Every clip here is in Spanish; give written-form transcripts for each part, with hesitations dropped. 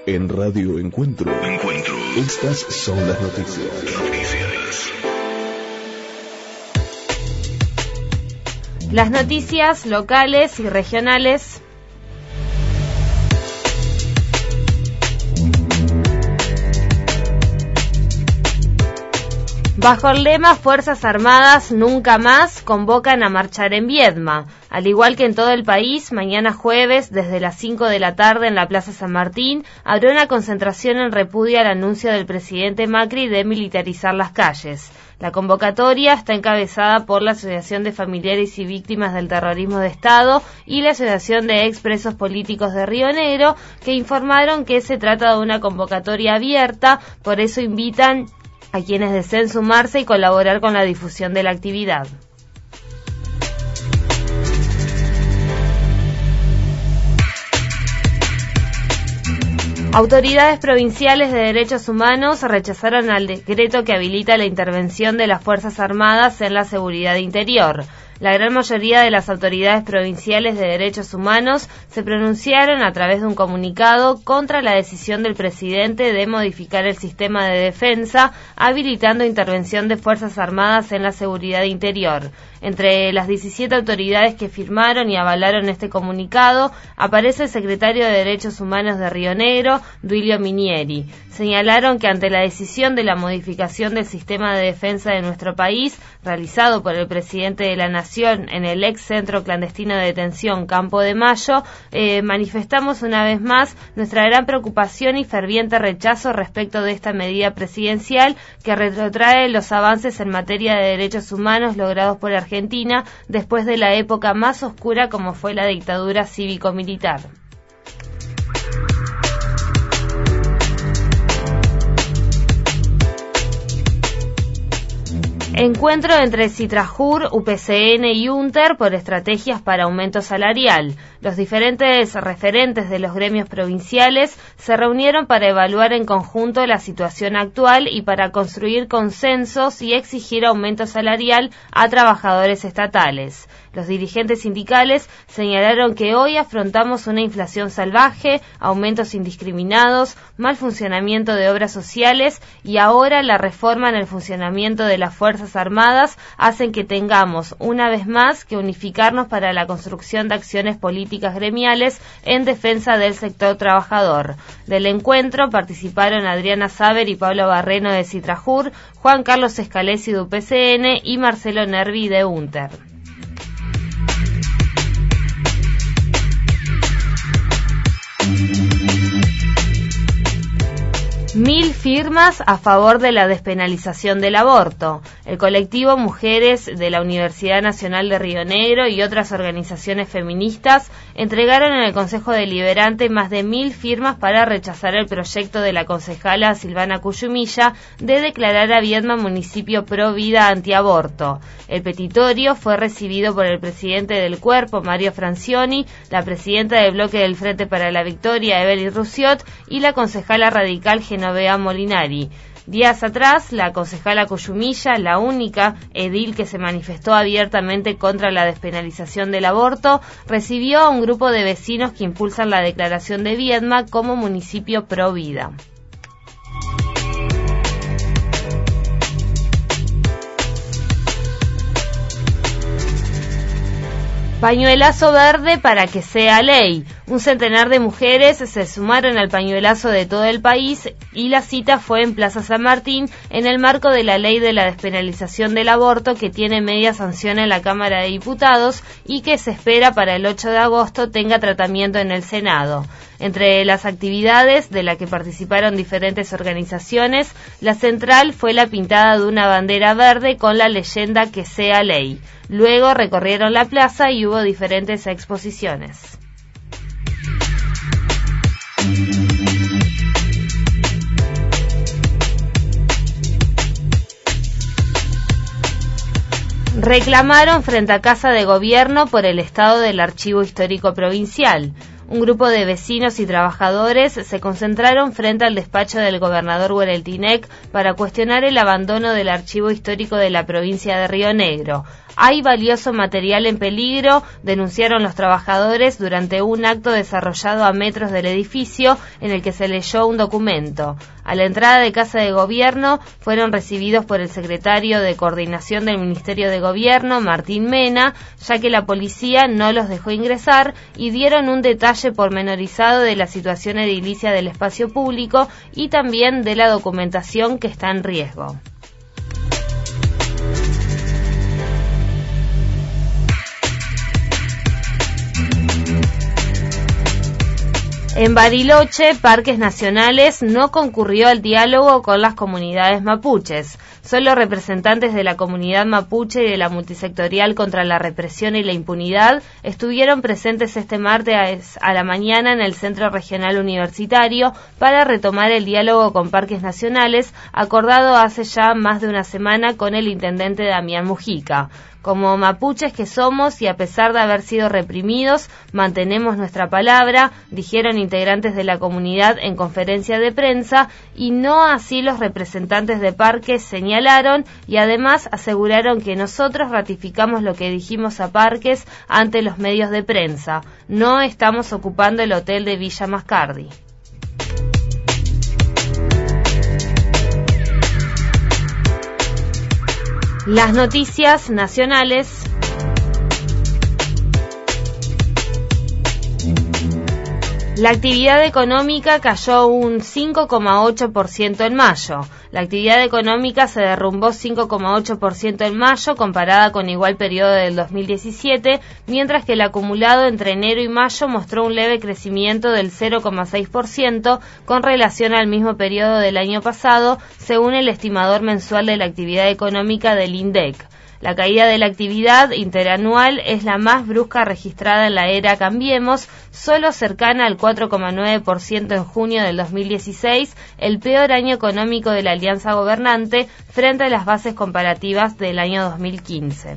En Radio Encuentro. Estas son las noticias. Las noticias locales y regionales. Bajo el lema Fuerzas Armadas Nunca Más, convocan a marchar en Viedma. Al igual que en todo el país, mañana jueves, desde las 5 de la tarde en la Plaza San Martín, habrá una concentración en repudio al anuncio del presidente Macri de militarizar las calles. La convocatoria está encabezada por la Asociación de Familiares y Víctimas del Terrorismo de Estado y la Asociación de Expresos Políticos de Río Negro, que informaron que se trata de una convocatoria abierta, por eso invitan a quienes deseen sumarse y colaborar con la difusión de la actividad. Autoridades provinciales de derechos humanos rechazaron el decreto que habilita la intervención de las Fuerzas Armadas en la seguridad interior. La gran mayoría de las autoridades provinciales de derechos humanos se pronunciaron a través de un comunicado contra la decisión del presidente de modificar el sistema de defensa, habilitando intervención de Fuerzas Armadas en la seguridad interior. Entre las 17 autoridades que firmaron y avalaron este comunicado, aparece el secretario de Derechos Humanos de Río Negro, Duilio Minieri. Señalaron que ante la decisión de la modificación del sistema de defensa de nuestro país, realizado por el presidente de la Nación en el ex centro clandestino de detención Campo de Mayo, manifestamos una vez más nuestra gran preocupación y ferviente rechazo respecto de esta medida presidencial que retrotrae los avances en materia de derechos humanos logrados por Argentina después de la época más oscura como fue la dictadura cívico-militar. Encuentro entre Citrajur, UPCN y UNTER por estrategias para aumento salarial. Los diferentes referentes de los gremios provinciales se reunieron para evaluar en conjunto la situación actual y para construir consensos y exigir aumento salarial a trabajadores estatales. Los dirigentes sindicales señalaron que hoy afrontamos una inflación salvaje, aumentos indiscriminados, mal funcionamiento de obras sociales y ahora la reforma en el funcionamiento de las Fuerzas Armadas hacen que tengamos una vez más que unificarnos para la construcción de acciones políticas gremiales en defensa del sector trabajador. Del encuentro participaron Adriana Saber y Pablo Barreno de Citrajur, Juan Carlos Escalesi de UPCN y Marcelo Nervi de UNTER. 1000 firmas a favor de la despenalización del aborto. El colectivo Mujeres de la Universidad Nacional de Río Negro y otras organizaciones feministas entregaron en el Consejo Deliberante más de 1000 firmas para rechazar el proyecto de la concejala Silvana Cuyumilla de declarar a Viedma municipio pro vida antiaborto. El petitorio fue recibido por el presidente del Cuerpo, Mario Francioni, la presidenta del Bloque del Frente para la Victoria, Evelyn Rusiot, y la concejala radical Genovea Molinari. Días atrás, la concejala Cuyumilla, la única edil que se manifestó abiertamente contra la despenalización del aborto, recibió a un grupo de vecinos que impulsan la declaración de Viedma como municipio pro vida. Pañuelazo verde para que sea ley. Un centenar de mujeres se sumaron al pañuelazo de todo el país y la cita fue en Plaza San Martín en el marco de la ley de la despenalización del aborto que tiene media sanción en la Cámara de Diputados y que se espera para el 8 de agosto tenga tratamiento en el Senado. Entre las actividades de las que participaron diferentes organizaciones, la central fue la pintada de una bandera verde con la leyenda que sea ley. Luego recorrieron la plaza y hubo diferentes exposiciones. Reclamaron frente a Casa de Gobierno por el estado del Archivo Histórico Provincial. Un grupo de vecinos y trabajadores se concentraron frente al despacho del gobernador Huereltinec para cuestionar el abandono del archivo histórico de la provincia de Río Negro. Hay valioso material en peligro, denunciaron los trabajadores durante un acto desarrollado a metros del edificio en el que se leyó un documento. A la entrada de Casa de Gobierno fueron recibidos por el secretario de Coordinación del Ministerio de Gobierno, Martín Mena, ya que la policía no los dejó ingresar, y dieron un detalle pormenorizado de la situación edilicia del espacio público y también de la documentación que está en riesgo. En Bariloche, Parques Nacionales no concurrió al diálogo con las comunidades mapuches. Solo representantes de la comunidad mapuche y de la multisectorial contra la represión y la impunidad estuvieron presentes este martes a la mañana en el Centro Regional Universitario para retomar el diálogo con Parques Nacionales, acordado hace ya más de una semana con el intendente Damián Mujica. Como mapuches que somos y a pesar de haber sido reprimidos, mantenemos nuestra palabra, dijeron integrantes de la comunidad en conferencia de prensa, y no así los representantes de Parques señalaron y además aseguraron que nosotros ratificamos lo que dijimos a Parques ante los medios de prensa. No estamos ocupando el hotel de Villa Mascardi. Las noticias nacionales. La actividad económica cayó un 5,8% en mayo. La actividad económica se derrumbó 5,8% en mayo comparada con igual periodo del 2017, mientras que el acumulado entre enero y mayo mostró un leve crecimiento del 0,6% con relación al mismo periodo del año pasado, según el estimador mensual de la actividad económica del INDEC. La caída de la actividad interanual es la más brusca registrada en la era Cambiemos, solo cercana al 4,9% en junio del 2016, el peor año económico de la alianza gobernante frente a las bases comparativas del año 2015.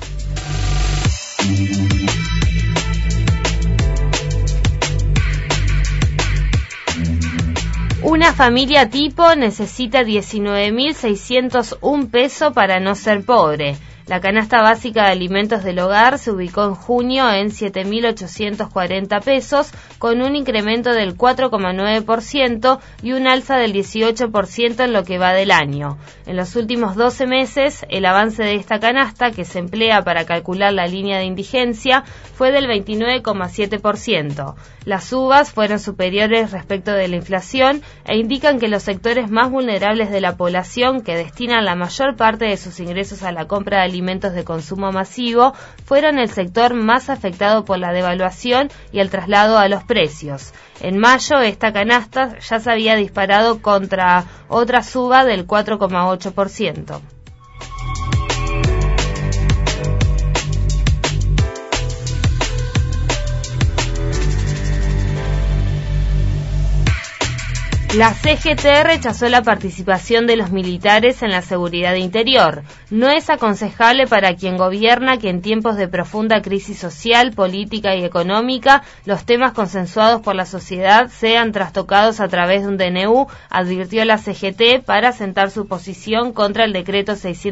Una familia tipo necesita 19.601 pesos para no ser pobre. La canasta básica de alimentos del hogar se ubicó en junio en 7.840 pesos, con un incremento del 4,9% y un alza del 18% en lo que va del año. En los últimos 12 meses, el avance de esta canasta, que se emplea para calcular la línea de indigencia, fue del 29,7%. Las subas fueron superiores respecto de la inflación e indican que los sectores más vulnerables de la población, que destinan la mayor parte de sus ingresos a la compra de alimentos de consumo masivo, fueron el sector más afectado por la devaluación y el traslado a los precios. En mayo, esta canasta ya se había disparado contra otra suba del 4,8%. La CGT rechazó la participación de los militares en la seguridad interior. No es aconsejable para quien gobierna que en tiempos de profunda crisis social, política y económica, los temas consensuados por la sociedad sean trastocados a través de un DNU, advirtió la CGT para sentar su posición contra el decreto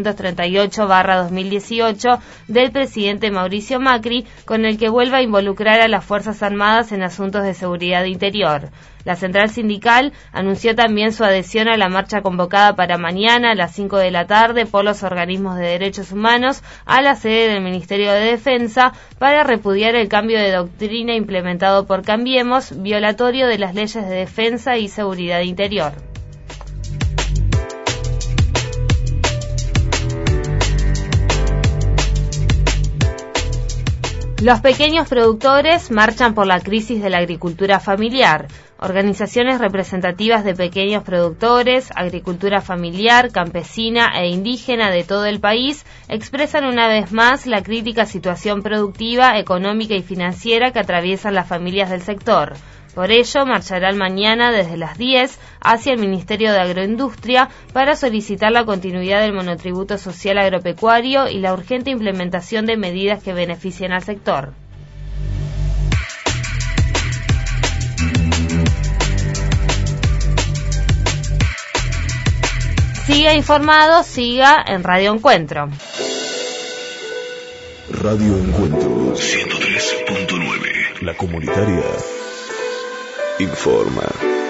638/2018 del presidente Mauricio Macri, con el que vuelve a involucrar a las Fuerzas Armadas en asuntos de seguridad interior. La central sindical anunció también su adhesión a la marcha convocada para mañana a las 5 de la tarde por los organismos de derechos humanos a la sede del Ministerio de Defensa para repudiar el cambio de doctrina implementado por Cambiemos, violatorio de las leyes de defensa y seguridad interior. Los pequeños productores marchan por la crisis de la agricultura familiar. Organizaciones representativas de pequeños productores, agricultura familiar, campesina e indígena de todo el país expresan una vez más la crítica situación productiva, económica y financiera que atraviesan las familias del sector. Por ello, marcharán mañana desde las 10 hacia el Ministerio de Agroindustria para solicitar la continuidad del monotributo social agropecuario y la urgente implementación de medidas que beneficien al sector. Siga informado, siga en Radio Encuentro. Radio Encuentro 103.9. La comunitaria informa.